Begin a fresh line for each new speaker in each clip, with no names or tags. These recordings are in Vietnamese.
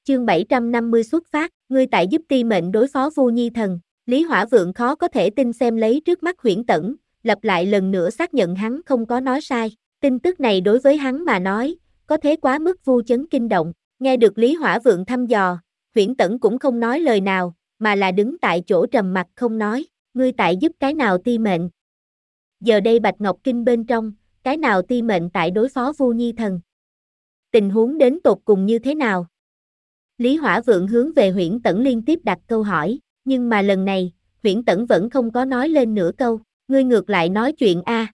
Chương 750 xuất phát, ngươi tại giúp Ti Mệnh đối phó Vu Nhi Thần. Lý Hỏa Vượng khó có thể tin xem lấy trước mắt Huyễn Tẩn, lặp lại lần nữa xác nhận hắn không có nói sai. Tin tức này đối với hắn mà nói, có thế quá mức vu chấn kinh động. Nghe được Lý Hỏa Vượng thăm dò, Huyễn Tẩn cũng không nói lời nào, mà là đứng tại chỗ trầm mặc không nói. Ngươi tại giúp cái nào Ti Mệnh? Giờ đây Bạch Ngọc Kinh bên trong, cái nào Ti Mệnh tại đối phó Vu Nhi Thần? Tình huống đến tột cùng như thế nào? Lý Hỏa Vượng hướng về Huyễn Tẩn liên tiếp đặt câu hỏi, nhưng mà lần này, Huyễn Tẩn vẫn không có nói lên nửa câu. Ngươi ngược lại nói chuyện a.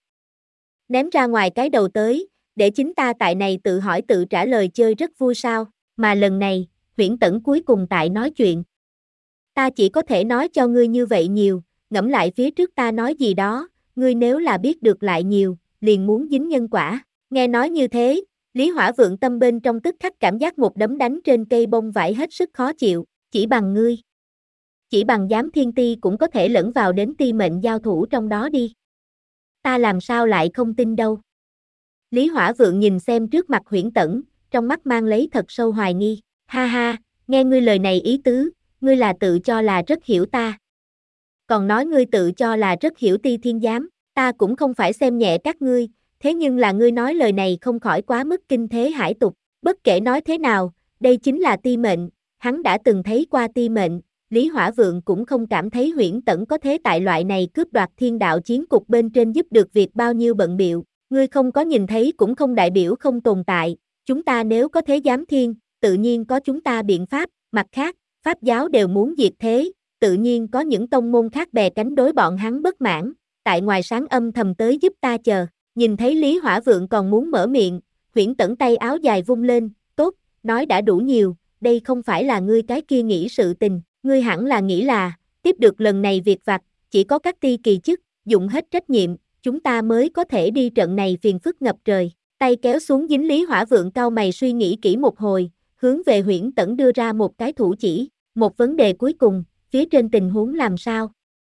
Ném ra ngoài cái đầu tới, để chính ta tại này tự hỏi tự trả lời chơi rất vui sao, mà lần này, Huyễn Tẩn cuối cùng tại nói chuyện. Ta chỉ có thể nói cho ngươi như vậy nhiều, ngẫm lại phía trước ta nói gì đó, ngươi nếu là biết được lại nhiều, liền muốn dính nhân quả. Nghe nói như thế, Lý Hỏa Vượng tâm bên trong tức khắc cảm giác một đấm đánh trên cây bông vải hết sức khó chịu, chỉ bằng ngươi. Chỉ bằng giám thiên ti cũng có thể lẫn vào đến Ti Mệnh giao thủ trong đó đi. Ta làm sao lại không tin đâu. Lý Hỏa Vượng nhìn xem trước mặt Huyễn Tẩn, trong mắt mang lấy thật sâu hoài nghi. Ha ha, nghe ngươi lời này ý tứ, ngươi là tự cho là rất hiểu ta. Còn nói ngươi tự cho là rất hiểu Ti Thiên Giám, ta cũng không phải xem nhẹ các ngươi, thế nhưng là ngươi nói lời này không khỏi quá mức kinh thế hải tục. Bất kể nói thế nào, đây chính là Ti Mệnh, hắn đã từng thấy qua Ti Mệnh. Lý Hỏa Vượng cũng không cảm thấy Huyễn Tẩn có thế tại loại này cướp đoạt thiên đạo chiến cục bên trên giúp được việc bao nhiêu bận biệu. Ngươi không có nhìn thấy cũng không đại biểu không tồn tại, chúng ta nếu có thế giám thiên, tự nhiên có chúng ta biện pháp, mặt khác, Pháp giáo đều muốn diệt thế, tự nhiên có những tông môn khác bè cánh đối bọn hắn bất mãn, tại ngoài sáng âm thầm tới giúp ta chờ. Nhìn thấy Lý Hỏa Vượng còn muốn mở miệng, Huyễn Tẩn tay áo dài vung lên, tốt, nói đã đủ nhiều, đây không phải là ngươi cái kia nghĩ sự tình, ngươi hẳn là nghĩ là, tiếp được lần này việc vặt, chỉ có các ti kỳ chức, dụng hết trách nhiệm, chúng ta mới có thể đi trận này phiền phức ngập trời. Tay kéo xuống dính Lý Hỏa Vượng cau mày suy nghĩ kỹ một hồi, hướng về Huyễn Tẩn đưa ra một cái thủ chỉ, một vấn đề cuối cùng, phía trên tình huống làm sao?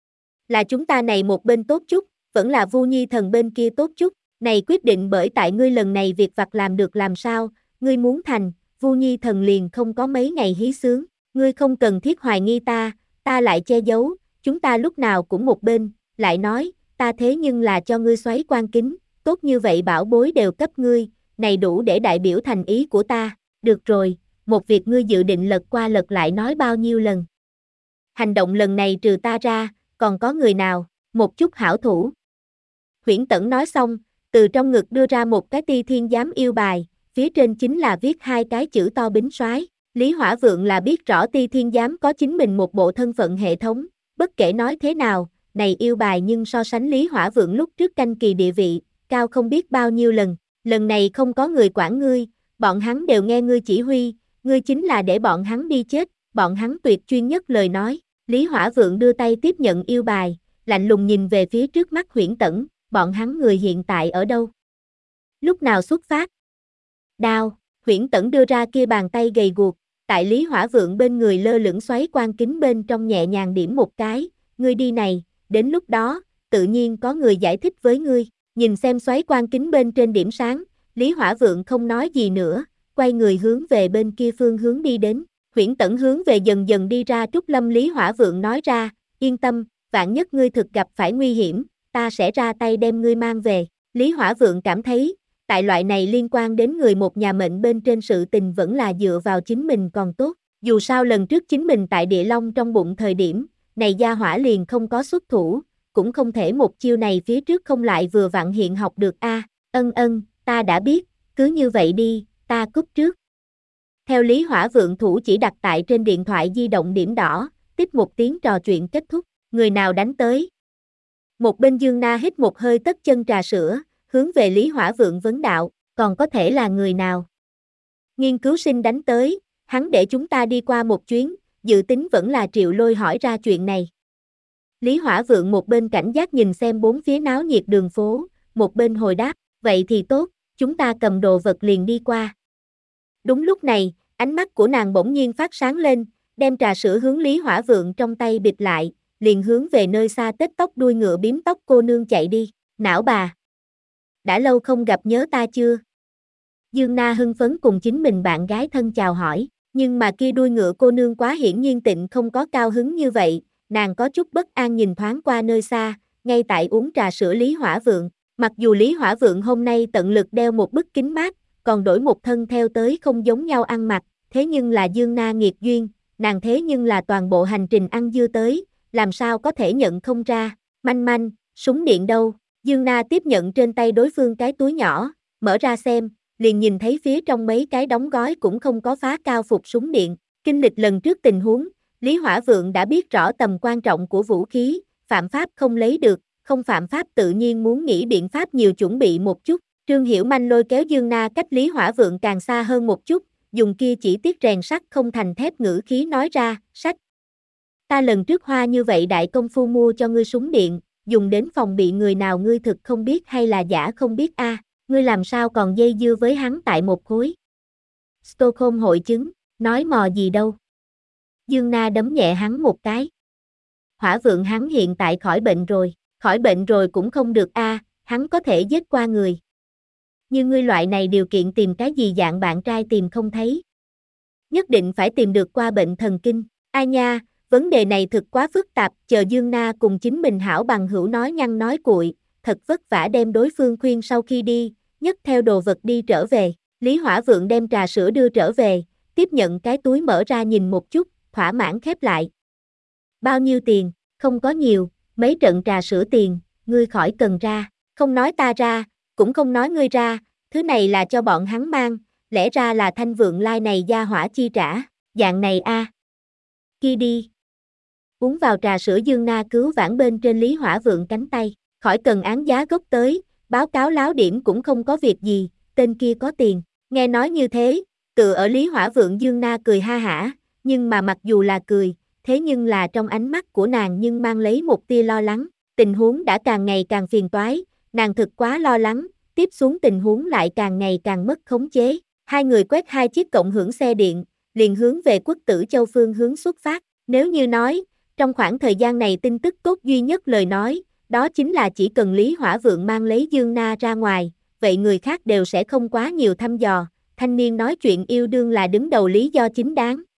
Là chúng ta này một bên tốt chút, vẫn là Vu Nhi Thần bên kia tốt chút, này quyết định bởi tại ngươi lần này việc vặt làm được làm sao, ngươi muốn thành, Vu Nhi Thần liền không có mấy ngày hí sướng, ngươi không cần thiết hoài nghi ta lại che giấu, chúng ta lúc nào cũng một bên, lại nói, ta thế nhưng là cho ngươi xoáy quan kính, tốt như vậy bảo bối đều cấp ngươi, này đủ để đại biểu thành ý của ta, được rồi, một việc ngươi dự định lật qua lật lại nói bao nhiêu lần. Hành động lần này trừ ta ra, còn có người nào, một chút hảo thủ. Huyễn Tẩn nói xong, từ trong ngực đưa ra một cái Ti Thiên Giám yêu bài, phía trên chính là viết hai cái chữ to bính soái. Lý Hỏa Vượng là biết rõ Ti Thiên Giám có chính mình một bộ thân phận hệ thống, bất kể nói thế nào, này yêu bài nhưng so sánh Lý Hỏa Vượng lúc trước canh kỳ địa vị, cao không biết bao nhiêu lần này không có người quản ngươi, bọn hắn đều nghe ngươi chỉ huy, ngươi chính là để bọn hắn đi chết, bọn hắn tuyệt chuyên nhất lời nói. Lý Hỏa Vượng đưa tay tiếp nhận yêu bài, lạnh lùng nhìn về phía trước mắt Huyễn Tẩn, bọn hắn người hiện tại ở đâu? Lúc nào xuất phát? Đao, Huyễn Tẩn đưa ra kia bàn tay gầy guộc, tại Lý Hỏa Vượng bên người lơ lửng xoáy quan kính bên trong nhẹ nhàng điểm một cái, ngươi đi này, đến lúc đó, tự nhiên có người giải thích với ngươi, nhìn xem xoáy quan kính bên trên điểm sáng, Lý Hỏa Vượng không nói gì nữa, quay người hướng về bên kia phương hướng đi đến. Huyễn Tẩn hướng về dần dần đi ra Trúc Lâm. Lý Hỏa Vượng nói ra, yên tâm, vạn nhất ngươi thực gặp phải nguy hiểm, ta sẽ ra tay đem ngươi mang về. Lý Hỏa Vượng cảm thấy, tại loại này liên quan đến người một nhà mệnh bên trên sự tình vẫn là dựa vào chính mình còn tốt, dù sao lần trước chính mình tại Địa Long trong bụng thời điểm, này gia hỏa liền không có xuất thủ, cũng không thể một chiêu này phía trước không lại vừa vặn hiện học được a. Ta đã biết, cứ như vậy đi, ta cúp trước. Theo Lý Hỏa Vượng thủ chỉ đặt tại trên điện thoại di động điểm đỏ, tiếp một tiếng trò chuyện kết thúc, người nào đánh tới? Một bên Dương Na hít một hơi tất chân trà sữa, hướng về Lý Hỏa Vượng vấn đạo, còn có thể là người nào? Nghiên cứu sinh đánh tới, hắn để chúng ta đi qua một chuyến, dự tính vẫn là Triệu Lôi hỏi ra chuyện này. Lý Hỏa Vượng một bên cảnh giác nhìn xem bốn phía náo nhiệt đường phố, một bên hồi đáp, vậy thì tốt, chúng ta cầm đồ vật liền đi qua. Đúng lúc này, ánh mắt của nàng bỗng nhiên phát sáng lên, đem trà sữa hướng Lý Hỏa Vượng trong tay bịt lại, liền hướng về nơi xa tết tóc đuôi ngựa bím tóc cô nương chạy đi. Não bà! Đã lâu không gặp nhớ ta chưa? Dương Na hưng phấn cùng chính mình bạn gái thân chào hỏi, Nhưng mà kia đuôi ngựa cô nương quá hiển nhiên tịnh không có cao hứng như vậy, nàng có chút bất an nhìn thoáng qua nơi xa, ngay tại uống trà sữa Lý Hỏa Vượng. Mặc dù Lý Hỏa Vượng hôm nay tận lực đeo một bức kính mát, còn đổi một thân theo tới không giống nhau ăn mặc, thế nhưng là Dương Na nghiệt duyên, nàng thế nhưng là toàn bộ hành trình ăn dưa tới, làm sao có thể nhận không ra. Manh manh, súng điện đâu? Dương Na tiếp nhận trên tay đối phương cái túi nhỏ, mở ra xem, liền nhìn thấy phía trong mấy cái đóng gói cũng không có phá cao phục súng điện. Kinh lịch lần trước tình huống, Lý Hỏa Vượng đã biết rõ tầm quan trọng của vũ khí, phạm pháp không lấy được, không phạm pháp tự nhiên muốn nghĩ biện pháp nhiều chuẩn bị một chút. Trương Hiểu Manh lôi kéo Dương Na cách Lý Hỏa Vượng càng xa hơn một chút, dùng kia chỉ tiết rèn sắt không thành thép ngữ khí nói ra, sách. Ta lần trước hoa như vậy đại công phu mua cho ngươi súng điện, dùng đến phòng bị người nào ngươi thực không biết hay là giả không biết a, ngươi làm sao còn dây dưa với hắn tại một khối. Stockholm hội chứng, nói mò gì đâu. Dương Na đấm nhẹ hắn một cái. Hỏa Vượng hắn hiện tại khỏi bệnh rồi cũng không được a, hắn có thể giết qua người. Như ngươi loại này điều kiện tìm cái gì dạng bạn trai tìm không thấy. Nhất định phải tìm được qua bệnh thần kinh, ai nha, vấn đề này thực quá phức tạp, chờ Dương Na cùng chính mình hảo bằng hữu nói nhăng nói cuội, thật vất vả đem đối phương khuyên sau khi đi, nhấc theo đồ vật đi trở về. Lý Hỏa Vượng đem trà sữa đưa trở về, tiếp nhận cái túi mở ra nhìn một chút, thỏa mãn khép lại. Bao nhiêu tiền? Không có nhiều, mấy trận trà sữa tiền, ngươi khỏi cần ra, không nói ta ra, cũng không nói ngươi ra, thứ này là cho bọn hắn mang, lẽ ra là Thanh Vượng Lai này gia hỏa chi trả, dạng này a. Kia đi. Uống vào trà sữa Dương Na cứu vãn bên trên Lý Hỏa Vượng cánh tay, khỏi cần án giá gốc tới, báo cáo láo điểm cũng không có việc gì, tên kia có tiền. Nghe nói như thế, tựa ở Lý Hỏa Vượng Dương Na cười ha hả, nhưng mà mặc dù là cười, thế nhưng là trong ánh mắt của nàng nhưng mang lấy một tia lo lắng, tình huống đã càng ngày càng phiền toái, nàng thực quá lo lắng, tiếp xuống tình huống lại càng ngày càng mất khống chế. Hai người quét hai chiếc cộng hưởng xe điện, liền hướng về Quốc Tử Châu phương hướng xuất phát. Nếu như nói, trong khoảng thời gian này tin tức tốt duy nhất lời nói, đó chính là chỉ cần Lý Hỏa Vượng mang lấy Dương Na ra ngoài, vậy người khác đều sẽ không quá nhiều thăm dò. Thanh niên nói chuyện yêu đương là đứng đầu lý do chính đáng.